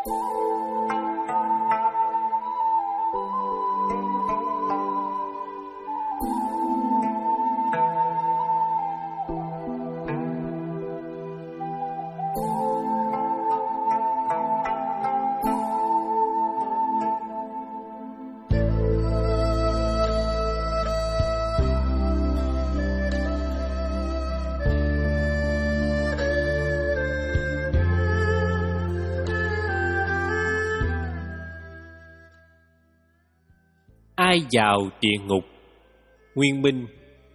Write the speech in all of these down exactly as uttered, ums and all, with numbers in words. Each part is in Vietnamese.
Ai vào địa ngục? Nguyên Minh.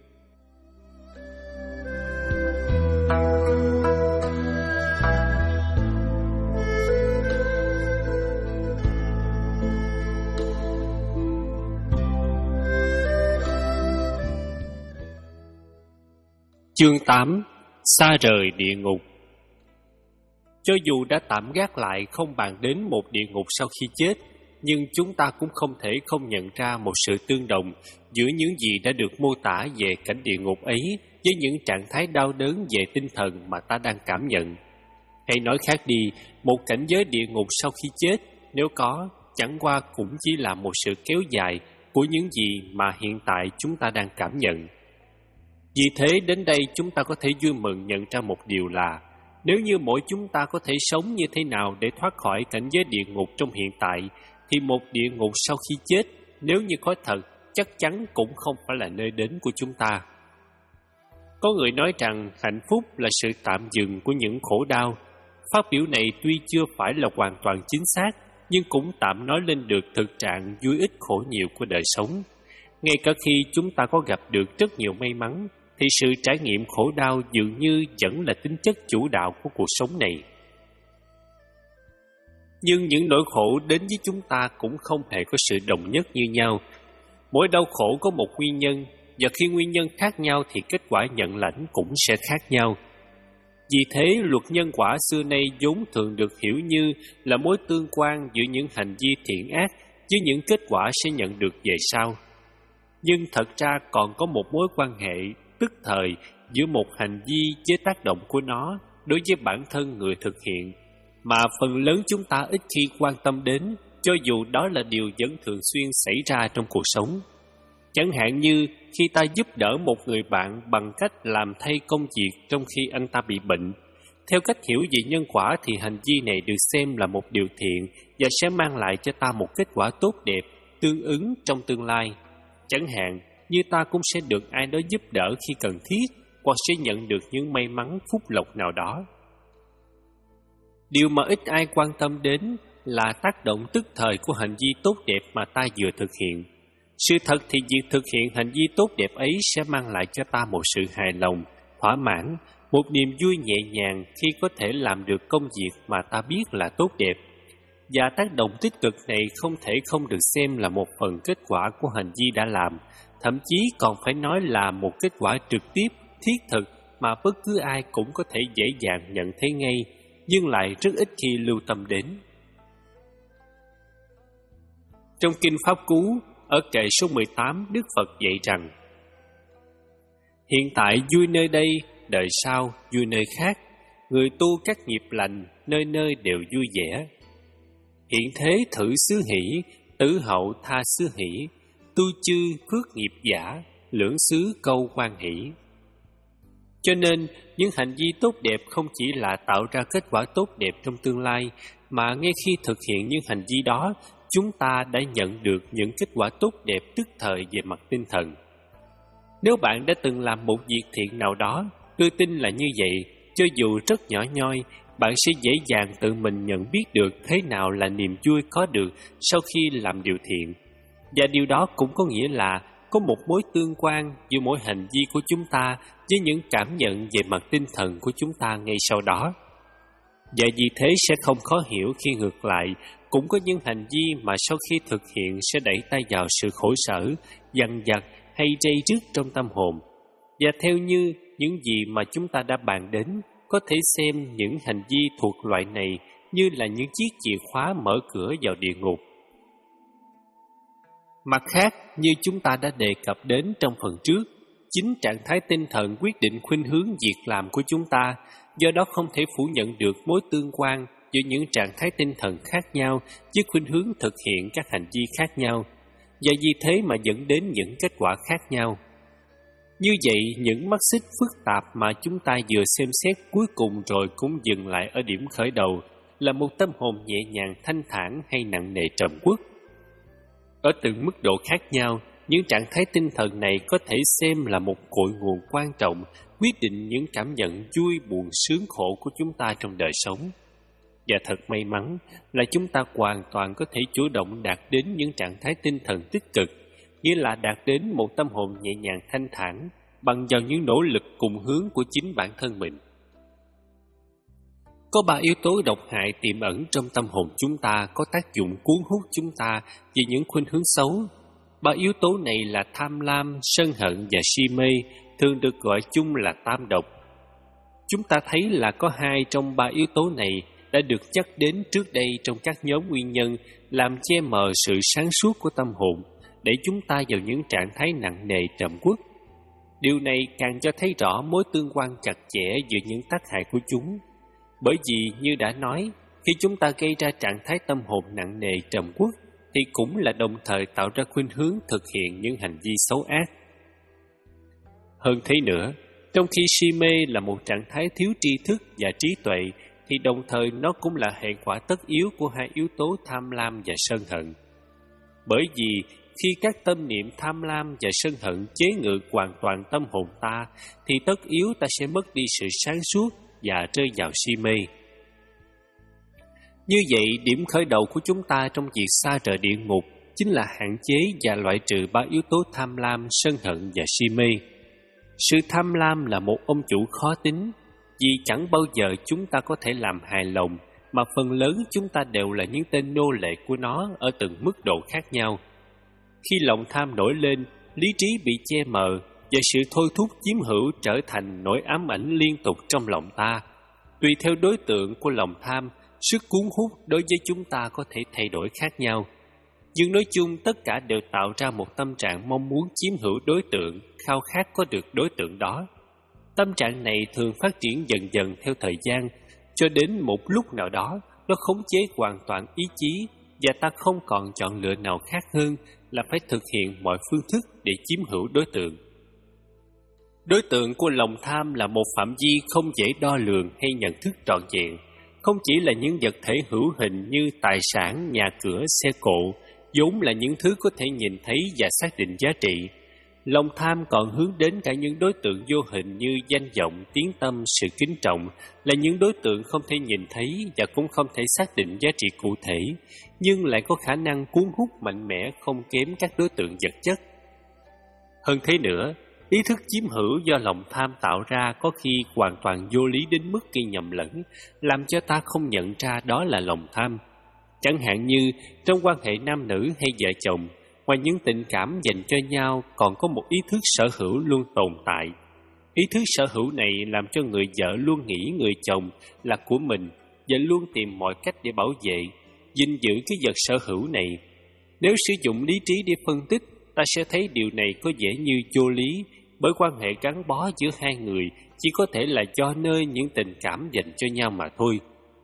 Chương tám. Xa rời địa ngục. Cho dù đã tạm gác lại không bàn đến một địa ngục sau khi chết, nhưng chúng ta cũng không thể không nhận ra một sự tương đồng giữa những gì đã được mô tả về cảnh địa ngục ấy với những trạng thái đau đớn về tinh thần mà ta đang cảm nhận. Hay nói khác đi, một cảnh giới địa ngục sau khi chết, nếu có, chẳng qua cũng chỉ là một sự kéo dài của những gì mà hiện tại chúng ta đang cảm nhận. Vì thế đến đây chúng ta có thể vui mừng nhận ra một điều là, nếu như mỗi chúng ta có thể sống như thế nào để thoát khỏi cảnh giới địa ngục trong hiện tại, thì một địa ngục sau khi chết, nếu như có thật, chắc chắn cũng không phải là nơi đến của chúng ta. Có người nói rằng hạnh phúc là sự tạm dừng của những khổ đau. Phát biểu này tuy chưa phải là hoàn toàn chính xác, nhưng cũng tạm nói lên được thực trạng vui ít khổ nhiều của đời sống. Ngay cả khi chúng ta có gặp được rất nhiều may mắn, thì sự trải nghiệm khổ đau dường như vẫn là tính chất chủ đạo của cuộc sống này. Nhưng những nỗi khổ đến với chúng ta cũng không hề có sự đồng nhất như nhau. Mỗi đau khổ có một nguyên nhân, và khi nguyên nhân khác nhau thì kết quả nhận lãnh cũng sẽ khác nhau. Vì thế, luật nhân quả xưa nay vốn thường được hiểu như là mối tương quan giữa những hành vi thiện ác với những kết quả sẽ nhận được về sau. Nhưng thật ra còn có một mối quan hệ tức thời giữa một hành vi với tác động của nó đối với bản thân người thực hiện, mà phần lớn chúng ta ít khi quan tâm đến, cho dù đó là điều vẫn thường xuyên xảy ra trong cuộc sống. Chẳng hạn như khi ta giúp đỡ một người bạn bằng cách làm thay công việc trong khi anh ta bị bệnh. Theo cách hiểu về nhân quả thì hành vi này được xem là một điều thiện và sẽ mang lại cho ta một kết quả tốt đẹp, tương ứng trong tương lai. Chẳng hạn như ta cũng sẽ được ai đó giúp đỡ khi cần thiết, hoặc sẽ nhận được những may mắn phúc lộc nào đó. Điều mà ít ai quan tâm đến là tác động tức thời của hành vi tốt đẹp mà ta vừa thực hiện. Sự thật thì việc thực hiện hành vi tốt đẹp ấy sẽ mang lại cho ta một sự hài lòng, thỏa mãn, một niềm vui nhẹ nhàng khi có thể làm được công việc mà ta biết là tốt đẹp. Và tác động tích cực này không thể không được xem là một phần kết quả của hành vi đã làm, thậm chí còn phải nói là một kết quả trực tiếp, thiết thực mà bất cứ ai cũng có thể dễ dàng nhận thấy ngay, nhưng lại rất ít khi lưu tâm đến. Trong Kinh Pháp Cú, ở kệ số mười tám, Đức Phật dạy rằng: hiện tại vui nơi đây, đời sau vui nơi khác, người tu các nghiệp lành, nơi nơi đều vui vẻ. Hiện thế thử xứ hỷ, tử hậu tha xứ hỷ, tu chư phước nghiệp giả, lưỡng xứ câu quan hỷ. Cho nên, những hành vi tốt đẹp không chỉ là tạo ra kết quả tốt đẹp trong tương lai, mà ngay khi thực hiện những hành vi đó, chúng ta đã nhận được những kết quả tốt đẹp tức thời về mặt tinh thần. Nếu bạn đã từng làm một việc thiện nào đó, tôi tin là như vậy, cho dù rất nhỏ nhoi, bạn sẽ dễ dàng tự mình nhận biết được thế nào là niềm vui có được sau khi làm điều thiện. Và điều đó cũng có nghĩa là có một mối tương quan giữa mỗi hành vi của chúng ta với những cảm nhận về mặt tinh thần của chúng ta ngay sau đó. Và vì thế sẽ không khó hiểu khi ngược lại, cũng có những hành vi mà sau khi thực hiện sẽ đẩy ta vào sự khổ sở, dằn vặt hay dây dứt trong tâm hồn. Và theo như những gì mà chúng ta đã bàn đến, có thể xem những hành vi thuộc loại này như là những chiếc chìa khóa mở cửa vào địa ngục. Mặt khác, như chúng ta đã đề cập đến trong phần trước, chính trạng thái tinh thần quyết định khuynh hướng việc làm của chúng ta, do đó không thể phủ nhận được mối tương quan giữa những trạng thái tinh thần khác nhau với khuynh hướng thực hiện các hành vi khác nhau, và vì thế mà dẫn đến những kết quả khác nhau. Như vậy, những mắt xích phức tạp mà chúng ta vừa xem xét cuối cùng rồi cũng dừng lại ở điểm khởi đầu là một tâm hồn nhẹ nhàng, thanh thản hay nặng nề trầm uất. Ở từng mức độ khác nhau, những trạng thái tinh thần này có thể xem là một cội nguồn quan trọng quyết định những cảm nhận vui, buồn, sướng, khổ của chúng ta trong đời sống. Và thật may mắn là chúng ta hoàn toàn có thể chủ động đạt đến những trạng thái tinh thần tích cực, nghĩa là đạt đến một tâm hồn nhẹ nhàng thanh thản bằng vào những nỗ lực cùng hướng của chính bản thân mình. Có ba yếu tố độc hại tiềm ẩn trong tâm hồn chúng ta có tác dụng cuốn hút chúng ta về những khuynh hướng xấu. Ba yếu tố này là tham lam, sân hận và si mê, thường được gọi chung là tam độc. Chúng ta thấy là có hai trong ba yếu tố này đã được nhắc đến trước đây trong các nhóm nguyên nhân làm che mờ sự sáng suốt của tâm hồn, để chúng ta vào những trạng thái nặng nề trầm uất. Điều này càng cho thấy rõ mối tương quan chặt chẽ giữa những tác hại của chúng. Bởi vì, như đã nói, khi chúng ta gây ra trạng thái tâm hồn nặng nề trầm uất, thì cũng là đồng thời tạo ra khuynh hướng thực hiện những hành vi xấu ác. Hơn thế nữa, trong khi si mê là một trạng thái thiếu tri thức và trí tuệ, thì đồng thời nó cũng là hệ quả tất yếu của hai yếu tố tham lam và sân hận. Bởi vì khi các tâm niệm tham lam và sân hận chế ngự hoàn toàn tâm hồn ta, thì tất yếu ta sẽ mất đi sự sáng suốt và rơi vào si mê. Như vậy, điểm khởi đầu của chúng ta trong việc xa rời địa ngục chính là hạn chế và loại trừ ba yếu tố tham lam, sân hận và si mê. Sự tham lam là một ông chủ khó tính, vì chẳng bao giờ chúng ta có thể làm hài lòng, mà phần lớn chúng ta đều là những tên nô lệ của nó ở từng mức độ khác nhau. Khi lòng tham nổi lên, lý trí bị che mờ và sự thôi thúc chiếm hữu trở thành nỗi ám ảnh liên tục trong lòng ta. Tùy theo đối tượng của lòng tham, sức cuốn hút đối với chúng ta có thể thay đổi khác nhau. Nhưng nói chung tất cả đều tạo ra một tâm trạng mong muốn chiếm hữu đối tượng, khao khát có được đối tượng đó. Tâm trạng này thường phát triển dần dần theo thời gian, cho đến một lúc nào đó nó khống chế hoàn toàn ý chí, và ta không còn chọn lựa nào khác hơn là phải thực hiện mọi phương thức để chiếm hữu đối tượng. Đối tượng của lòng tham là một phạm vi không dễ đo lường hay nhận thức trọn vẹn, không chỉ là những vật thể hữu hình như tài sản, nhà cửa, xe cộ, vốn là những thứ có thể nhìn thấy và xác định giá trị. Lòng tham còn hướng đến cả những đối tượng vô hình như danh vọng, tiếng tăm, sự kính trọng, là những đối tượng không thể nhìn thấy và cũng không thể xác định giá trị cụ thể, nhưng lại có khả năng cuốn hút mạnh mẽ không kém các đối tượng vật chất. Hơn thế nữa, ý thức chiếm hữu do lòng tham tạo ra có khi hoàn toàn vô lý đến mức gây nhầm lẫn, làm cho ta không nhận ra đó là lòng tham. Chẳng hạn như trong quan hệ nam nữ hay vợ chồng, ngoài những tình cảm dành cho nhau còn có một ý thức sở hữu luôn tồn tại. Ý thức sở hữu này làm cho người vợ luôn nghĩ người chồng là của mình và luôn tìm mọi cách để bảo vệ, gìn giữ cái vật sở hữu này. Nếu sử dụng lý trí để phân tích, ta sẽ thấy điều này có vẻ như vô lý, bởi quan hệ gắn bó giữa hai người chỉ có thể là do nơi những tình cảm dành cho nhau mà thôi.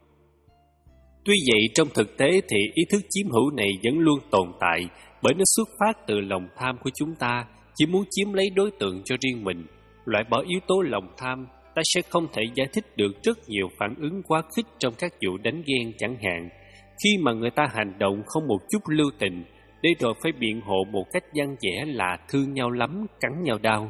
Tuy vậy, trong thực tế thì ý thức chiếm hữu này vẫn luôn tồn tại, bởi nó xuất phát từ lòng tham của chúng ta, chỉ muốn chiếm lấy đối tượng cho riêng mình. Loại bỏ yếu tố lòng tham, ta sẽ không thể giải thích được rất nhiều phản ứng quá khích trong các vụ đánh ghen chẳng hạn, khi mà người ta hành động không một chút lưu tình, để rồi phải biện hộ một cách văn vẻ là thương nhau lắm, cắn nhau đau.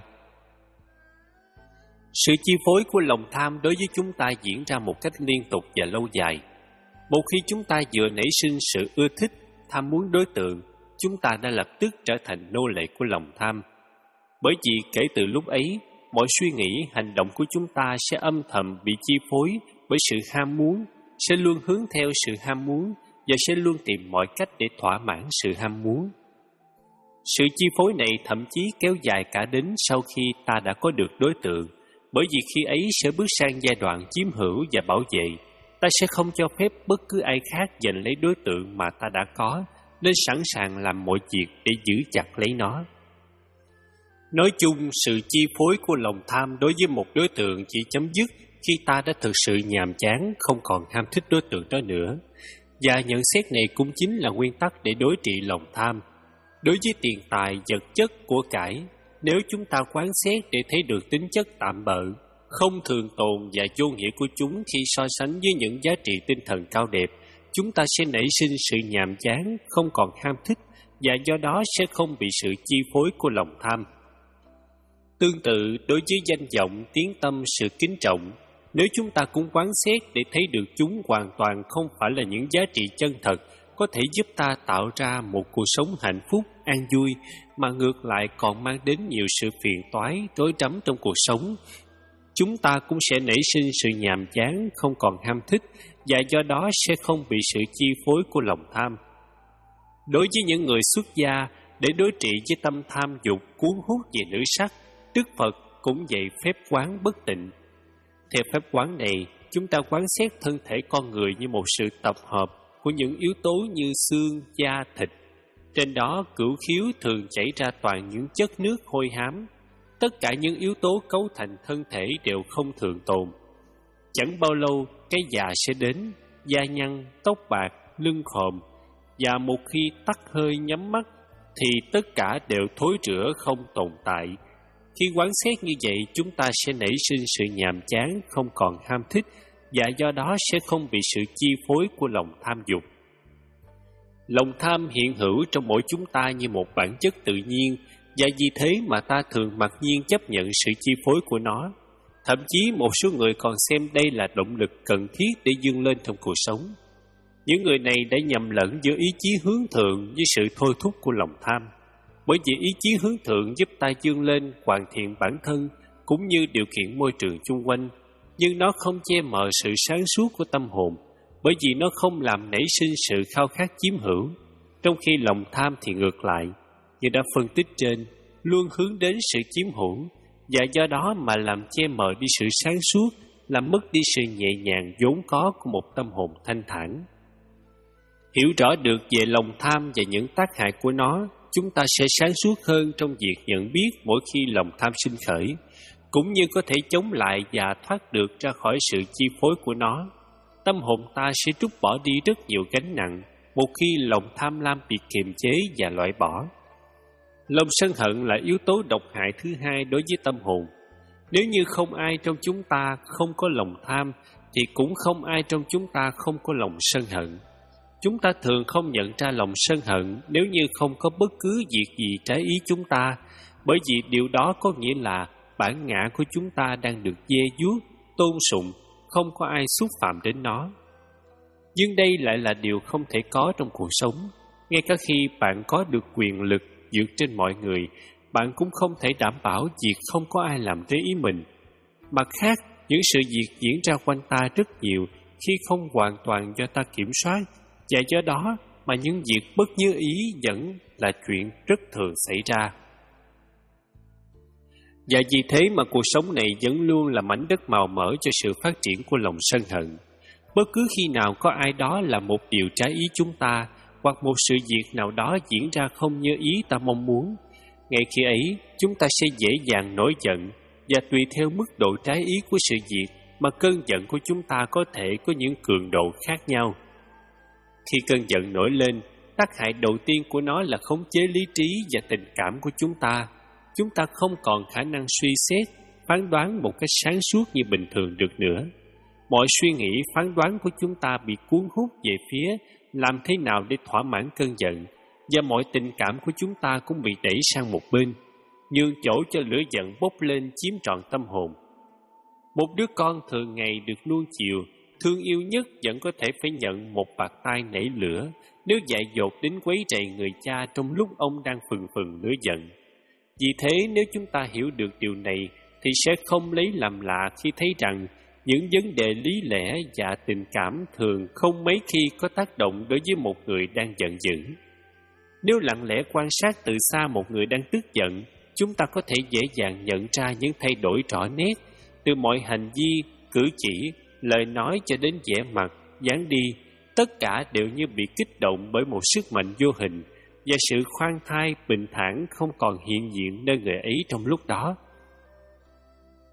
Sự chi phối của lòng tham đối với chúng ta diễn ra một cách liên tục và lâu dài. Một khi chúng ta vừa nảy sinh sự ưa thích, tham muốn đối tượng, chúng ta đã lập tức trở thành nô lệ của lòng tham. Bởi vì kể từ lúc ấy, mọi suy nghĩ, hành động của chúng ta sẽ âm thầm bị chi phối bởi sự ham muốn, sẽ luôn hướng theo sự ham muốn và sẽ luôn tìm mọi cách để thỏa mãn sự ham muốn. Sự chi phối này thậm chí kéo dài cả đến sau khi ta đã có được đối tượng, bởi vì khi ấy sẽ bước sang giai đoạn chiếm hữu và bảo vệ. Ta sẽ không cho phép bất cứ ai khác giành lấy đối tượng mà ta đã có, nên sẵn sàng làm mọi việc để giữ chặt lấy nó. Nói chung, sự chi phối của lòng tham đối với một đối tượng chỉ chấm dứt khi ta đã thực sự nhàm chán, không còn ham thích đối tượng đó nữa. Và nhận xét này cũng chính là nguyên tắc để đối trị lòng tham. Đối với tiền tài, vật chất, của cải, nếu chúng ta quán xét để thấy được tính chất tạm bợ, không thường tồn và vô nghĩa của chúng khi so sánh với những giá trị tinh thần cao đẹp, chúng ta sẽ nảy sinh sự nhàm chán, không còn ham thích, và do đó sẽ không bị sự chi phối của lòng tham. Tương tự, đối với danh vọng, tiếng tăm, sự kính trọng, nếu chúng ta cũng quán xét để thấy được chúng hoàn toàn không phải là những giá trị chân thật, có thể giúp ta tạo ra một cuộc sống hạnh phúc, an vui, mà ngược lại còn mang đến nhiều sự phiền toái, rối rắm trong cuộc sống, chúng ta cũng sẽ nảy sinh sự nhàm chán, không còn ham thích, và do đó sẽ không bị sự chi phối của lòng tham. Đối với những người xuất gia, để đối trị với tâm tham dục cuốn hút về nữ sắc, Đức Phật cũng dạy phép quán bất tịnh. Theo phép quán này, chúng ta quán xét thân thể con người như một sự tập hợp của những yếu tố như xương, da, thịt. Trên đó, cửu khiếu thường chảy ra toàn những chất nước hôi hám. Tất cả những yếu tố cấu thành thân thể đều không thường tồn. Chẳng bao lâu, cái già sẽ đến, da nhăn, tóc bạc, lưng khòm, và một khi tắt hơi nhắm mắt, thì tất cả đều thối rữa không tồn tại. Khi quán xét như vậy, chúng ta sẽ nảy sinh sự nhàm chán, không còn ham thích, và do đó sẽ không bị sự chi phối của lòng tham dục. Lòng tham hiện hữu trong mỗi chúng ta như một bản chất tự nhiên, và vì thế mà ta thường mặc nhiên chấp nhận sự chi phối của nó. Thậm chí một số người còn xem đây là động lực cần thiết để vươn lên trong cuộc sống. Những người này đã nhầm lẫn giữa ý chí hướng thượng với sự thôi thúc của lòng tham. Bởi vì ý chí hướng thượng giúp ta vươn lên, hoàn thiện bản thân cũng như điều kiện môi trường chung quanh, nhưng nó không che mờ sự sáng suốt của tâm hồn, bởi vì nó không làm nảy sinh sự khao khát chiếm hữu. Trong khi lòng tham thì ngược lại, như đã phân tích trên, luôn hướng đến sự chiếm hữu, và do đó mà làm che mờ đi sự sáng suốt, làm mất đi sự nhẹ nhàng vốn có của một tâm hồn thanh thản. Hiểu rõ được về lòng tham và những tác hại của nó, chúng ta sẽ sáng suốt hơn trong việc nhận biết mỗi khi lòng tham sinh khởi, cũng như có thể chống lại và thoát được ra khỏi sự chi phối của nó. Tâm hồn ta sẽ trút bỏ đi rất nhiều gánh nặng một khi lòng tham lam bị kiềm chế và loại bỏ. Lòng sân hận là yếu tố độc hại thứ hai đối với tâm hồn. Nếu như không ai trong chúng ta không có lòng tham, thì cũng không ai trong chúng ta không có lòng sân hận. Chúng ta thường không nhận ra lòng sân hận nếu như không có bất cứ việc gì trái ý chúng ta, bởi vì điều đó có nghĩa là bản ngã của chúng ta đang được dè vuốt, tôn sùng, không có ai xúc phạm đến nó. Nhưng đây lại là điều không thể có trong cuộc sống. Ngay cả khi bạn có được quyền lực vượt trên mọi người, bạn cũng không thể đảm bảo việc không có ai làm trái ý mình. Mặt khác, những sự việc diễn ra quanh ta rất nhiều khi không hoàn toàn do ta kiểm soát, và do đó mà những việc bất như ý vẫn là chuyện rất thường xảy ra. Và vì thế mà cuộc sống này vẫn luôn là mảnh đất màu mỡ cho sự phát triển của lòng sân hận. Bất cứ khi nào có ai đó làm một điều trái ý chúng ta, hoặc một sự việc nào đó diễn ra không như ý ta mong muốn, ngay khi ấy chúng ta sẽ dễ dàng nổi giận, và tùy theo mức độ trái ý của sự việc mà cơn giận của chúng ta có thể có những cường độ khác nhau. Khi cơn giận nổi lên, tác hại đầu tiên của nó là khống chế lý trí và tình cảm của chúng ta. Chúng ta không còn khả năng suy xét, phán đoán một cách sáng suốt như bình thường được nữa. Mọi suy nghĩ, phán đoán của chúng ta bị cuốn hút về phía làm thế nào để thỏa mãn cơn giận, và mọi tình cảm của chúng ta cũng bị đẩy sang một bên, nhường chỗ cho lửa giận bốc lên chiếm trọn tâm hồn. Một đứa con thường ngày được nuông chiều, thương yêu nhất vẫn có thể phải nhận một bạt tai nảy lửa nếu dại dột đến quấy rầy người cha trong lúc ông đang phừng phừng lửa giận. Vì thế, nếu chúng ta hiểu được điều này thì sẽ không lấy làm lạ khi thấy rằng những vấn đề lý lẽ và tình cảm thường không mấy khi có tác động đối với một người đang giận dữ. Nếu lặng lẽ quan sát từ xa một người đang tức giận, chúng ta có thể dễ dàng nhận ra những thay đổi rõ nét từ mọi hành vi, cử chỉ, lời nói cho đến vẻ mặt, dáng đi. Tất cả đều như bị kích động bởi một sức mạnh vô hình, và sự khoan thai, bình thản không còn hiện diện nơi người ấy trong lúc đó.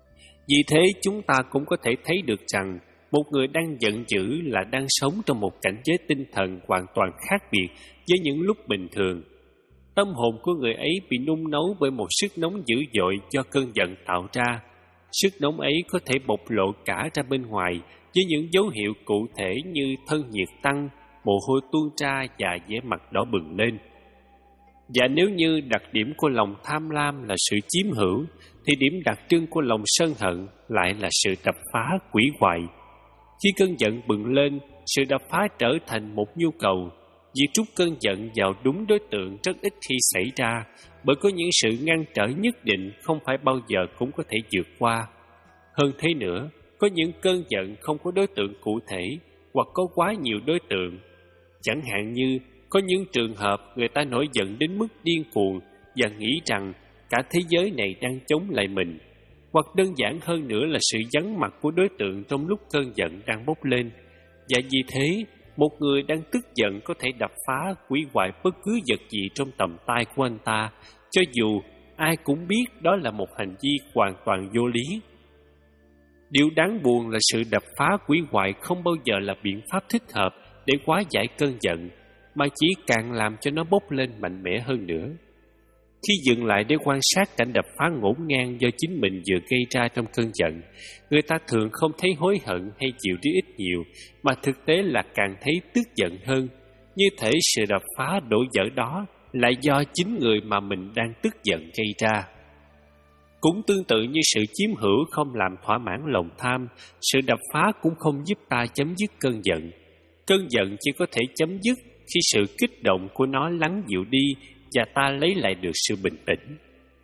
Vì thế chúng ta cũng có thể thấy được rằng một người đang giận dữ là đang sống trong một cảnh giới tinh thần hoàn toàn khác biệt với những lúc bình thường. Tâm hồn của người ấy bị nung nấu bởi một sức nóng dữ dội do cơn giận tạo ra. Sức nóng ấy có thể bộc lộ cả ra bên ngoài với những dấu hiệu cụ thể như thân nhiệt tăng, mồ hôi tuôn ra và vẻ mặt đỏ bừng lên. Và nếu như đặc điểm của lòng tham lam là sự chiếm hữu, thì điểm đặc trưng của lòng sân hận lại là sự đập phá hủy hoại. Khi cơn giận bừng lên, sự đập phá trở thành một nhu cầu. Việc trút cơn giận vào đúng đối tượng rất ít khi xảy ra, bởi có những sự ngăn trở nhất định không phải bao giờ cũng có thể vượt qua. Hơn thế nữa, có những cơn giận không có đối tượng cụ thể, hoặc có quá nhiều đối tượng. Chẳng hạn như, có những trường hợp người ta nổi giận đến mức điên cuồng và nghĩ rằng cả thế giới này đang chống lại mình. Hoặc đơn giản hơn nữa là sự vắng mặt của đối tượng trong lúc cơn giận đang bốc lên. Và vì thế, một người đang tức giận có thể đập phá, hủy hoại bất cứ vật gì trong tầm tay của anh ta, cho dù ai cũng biết đó là một hành vi hoàn toàn vô lý. Điều đáng buồn là sự đập phá, hủy hoại không bao giờ là biện pháp thích hợp để hóa giải cơn giận, mà chỉ càng làm cho nó bốc lên mạnh mẽ hơn nữa. Khi dừng lại để quan sát cảnh đập phá ngổn ngang do chính mình vừa gây ra trong cơn giận, người ta thường không thấy hối hận hay chịu đi ít nhiều, mà thực tế là càng thấy tức giận hơn. Như thể sự đập phá đổ vỡ đó là do chính người mà mình đang tức giận gây ra. Cũng tương tự như sự chiếm hữu không làm thỏa mãn lòng tham, sự đập phá cũng không giúp ta chấm dứt cơn giận. Cơn giận chỉ có thể chấm dứt khi sự kích động của nó lắng dịu đi và ta lấy lại được sự bình tĩnh.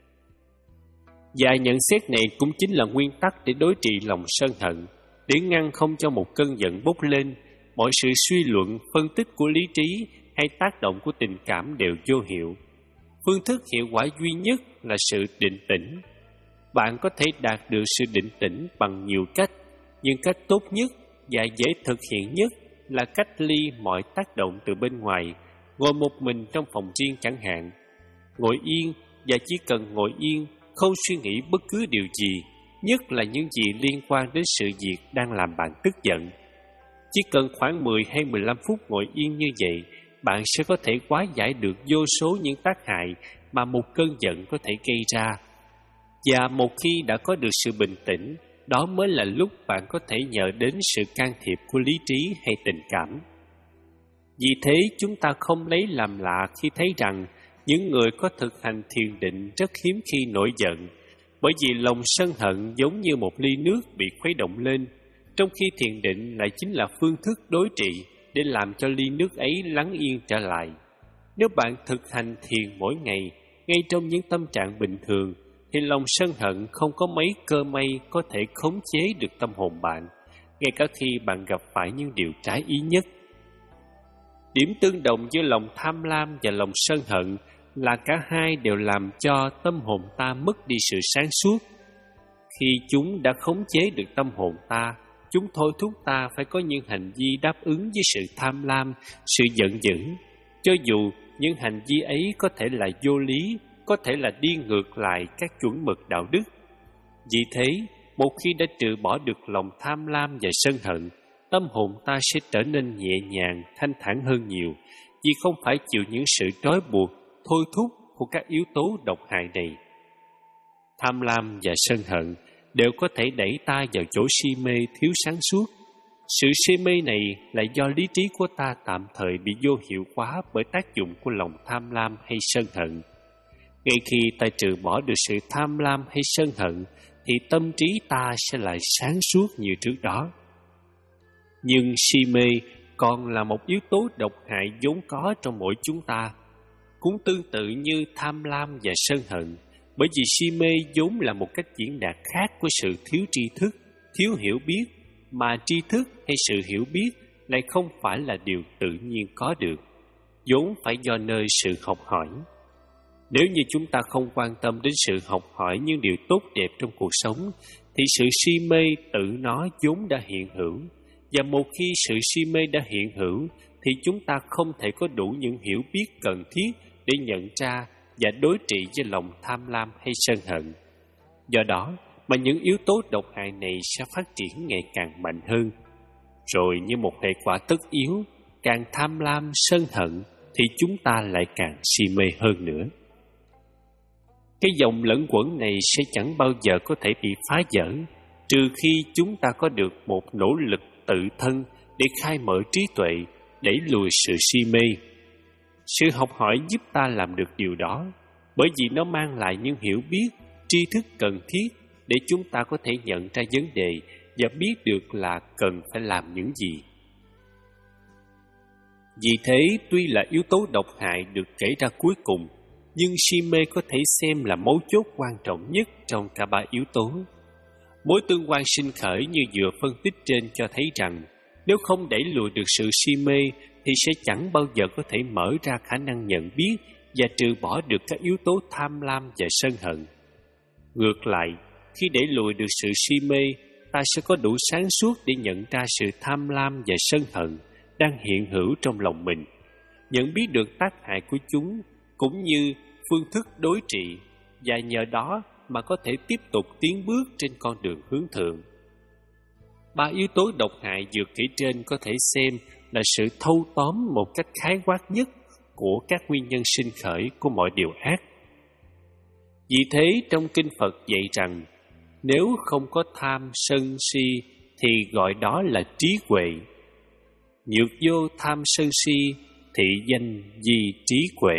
Và nhận xét này cũng chính là nguyên tắc để đối trị lòng sân hận, để ngăn không cho một cơn giận bốc lên. Mọi sự suy luận, phân tích của lý trí hay tác động của tình cảm đều vô hiệu. Phương thức hiệu quả duy nhất là sự định tĩnh. Bạn có thể đạt được sự định tĩnh bằng nhiều cách, nhưng cách tốt nhất và dễ thực hiện nhất là cách ly mọi tác động từ bên ngoài, ngồi một mình trong phòng riêng chẳng hạn. Ngồi yên và chỉ cần ngồi yên, không suy nghĩ bất cứ điều gì, nhất là những gì liên quan đến sự việc đang làm bạn tức giận. Chỉ cần khoảng mười hay mười lăm phút ngồi yên như vậy, bạn sẽ có thể hóa giải được vô số những tác hại mà một cơn giận có thể gây ra. Và một khi đã có được sự bình tĩnh, đó mới là lúc bạn có thể nhờ đến sự can thiệp của lý trí hay tình cảm. Vì thế chúng ta không lấy làm lạ khi thấy rằng những người có thực hành thiền định rất hiếm khi nổi giận, bởi vì lòng sân hận giống như một ly nước bị khuấy động lên, trong khi thiền định lại chính là phương thức đối trị để làm cho ly nước ấy lắng yên trở lại. Nếu bạn thực hành thiền mỗi ngày, ngay trong những tâm trạng bình thường, thì lòng sân hận không có mấy cơ may có thể khống chế được tâm hồn bạn, ngay cả khi bạn gặp phải những điều trái ý nhất. Điểm tương đồng giữa lòng tham lam và lòng sân hận là cả hai đều làm cho tâm hồn ta mất đi sự sáng suốt. Khi chúng đã khống chế được tâm hồn ta, chúng thôi thúc ta phải có những hành vi đáp ứng với sự tham lam, sự giận dữ, cho dù những hành vi ấy có thể là vô lý, có thể là đi ngược lại các chuẩn mực đạo đức. Vì thế, một khi đã trừ bỏ được lòng tham lam và sân hận, tâm hồn ta sẽ trở nên nhẹ nhàng, thanh thản hơn nhiều, vì không phải chịu những sự trói buộc, thôi thúc của các yếu tố độc hại này. Tham lam và sân hận đều có thể đẩy ta vào chỗ si mê thiếu sáng suốt. Sự si mê này là do lý trí của ta tạm thời bị vô hiệu hóa bởi tác dụng của lòng tham lam hay sân hận. Ngay khi ta trừ bỏ được sự tham lam hay sân hận, thì tâm trí ta sẽ lại sáng suốt như trước đó. Nhưng si mê còn là một yếu tố độc hại vốn có trong mỗi chúng ta, cũng tương tự như tham lam và sân hận, bởi vì si mê vốn là một cách diễn đạt khác của sự thiếu tri thức, thiếu hiểu biết, mà tri thức hay sự hiểu biết lại không phải là điều tự nhiên có được, vốn phải do nơi sự học hỏi. Nếu như chúng ta không quan tâm đến sự học hỏi những điều tốt đẹp trong cuộc sống, thì sự si mê tự nó vốn đã hiện hữu. Và một khi sự si mê đã hiện hữu, thì chúng ta không thể có đủ những hiểu biết cần thiết để nhận ra và đối trị với lòng tham lam hay sân hận. Do đó, mà những yếu tố độc hại này sẽ phát triển ngày càng mạnh hơn. Rồi như một hệ quả tất yếu, càng tham lam, sân hận thì chúng ta lại càng si mê hơn nữa. Cái dòng lẫn quẩn này sẽ chẳng bao giờ có thể bị phá vỡ, trừ khi chúng ta có được một nỗ lực tự thân để khai mở trí tuệ, đẩy lùi sự si mê. Sự học hỏi giúp ta làm được điều đó, bởi vì nó mang lại những hiểu biết, tri thức cần thiết để chúng ta có thể nhận ra vấn đề và biết được là cần phải làm những gì. Vì thế, tuy là yếu tố độc hại được kể ra cuối cùng, nhưng si mê có thể xem là mấu chốt quan trọng nhất trong cả ba yếu tố. Mối tương quan sinh khởi như vừa phân tích trên cho thấy rằng, nếu không đẩy lùi được sự si mê thì sẽ chẳng bao giờ có thể mở ra khả năng nhận biết và trừ bỏ được các yếu tố tham lam và sân hận. Ngược lại, khi đẩy lùi được sự si mê, ta sẽ có đủ sáng suốt để nhận ra sự tham lam và sân hận đang hiện hữu trong lòng mình, nhận biết được tác hại của chúng cũng như phương thức đối trị, và nhờ đó mà có thể tiếp tục tiến bước trên con đường hướng thượng. Ba yếu tố độc hại vừa kể trên có thể xem là sự thâu tóm một cách khái quát nhất của các nguyên nhân sinh khởi của mọi điều ác. Vì thế, trong Kinh Phật dạy rằng, nếu không có tham sân si thì gọi đó là trí huệ. Nhược vô tham sân si thị danh di trí huệ.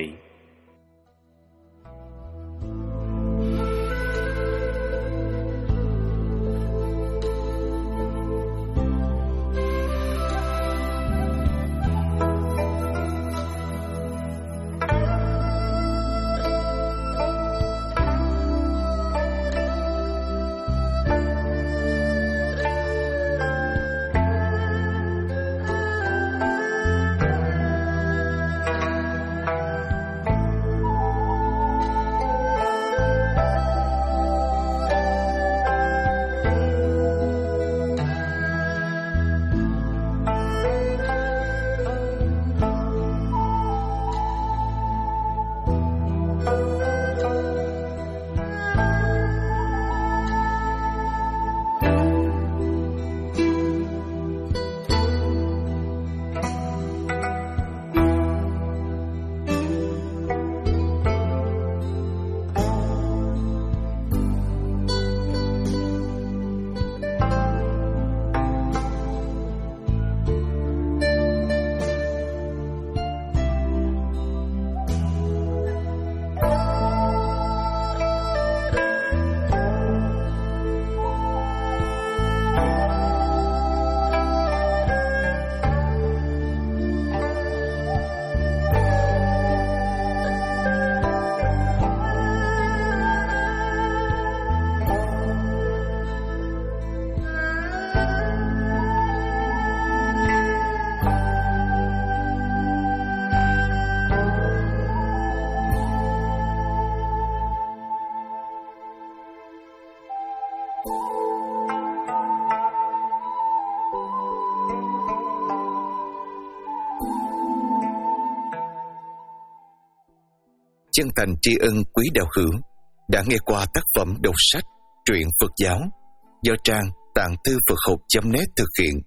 Chân thành tri ân quý đạo hữu đã nghe qua tác phẩm đọc sách truyện Phật giáo do trang tạng thư Phật học chấm net thực hiện.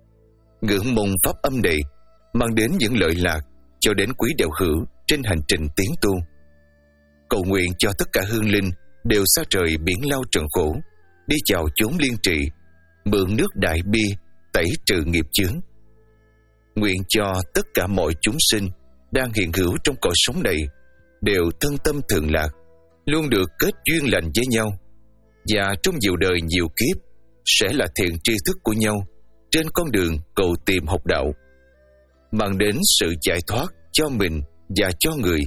Ngưỡng mong pháp âm này mang đến những lợi lạc cho đến quý đạo hữu trên hành trình tiến tu. Cầu nguyện cho tất cả hương linh đều xa trời biển lao trần khổ, đi chào chốn liên trị, mượn nước đại bi tẩy trừ nghiệp chướng. Nguyện cho tất cả mọi chúng sinh đang hiện hữu trong cõi sống này đều thân tâm thường lạc, luôn được kết duyên lành với nhau, và trong nhiều đời nhiều kiếp sẽ là thiện tri thức của nhau trên con đường cầu tìm học đạo, mang đến sự giải thoát cho mình và cho người.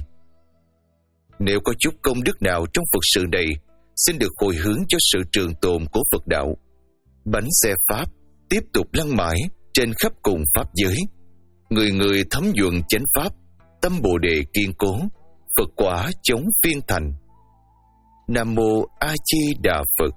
Nếu có chút công đức nào trong Phật sự này, xin được hồi hướng cho sự trường tồn của Phật đạo. Bánh xe Pháp tiếp tục lăn mãi trên khắp cùng Pháp giới, người người thấm nhuần chánh Pháp, tâm Bồ Đề kiên cố, Phật quả chống phiên thành. Nam Mô A Di Đà Phật.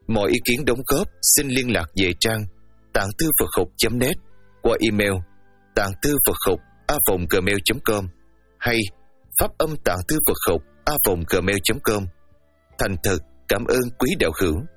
Mọi ý kiến đóng góp xin liên lạc về trang tạng thư Phật học chấm net qua email tạng thư Phật học a vòng gmail chấm com hay pháp âm tạng thư Phật học a vòng gmail chấm com. Thành thật cảm ơn quý đạo hữu.